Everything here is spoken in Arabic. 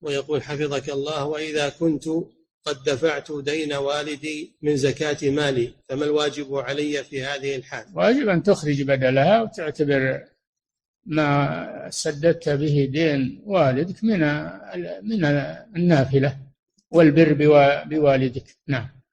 ويقول حفظك الله: وإذا كنت قد دفعت دين والدي من زكاة مالي فما الواجب علي في هذه الحال؟ واجب أن تخرج بدلها وتعتبر ما سددت به دين والدك من النافلة والبر بوالدك. نعم.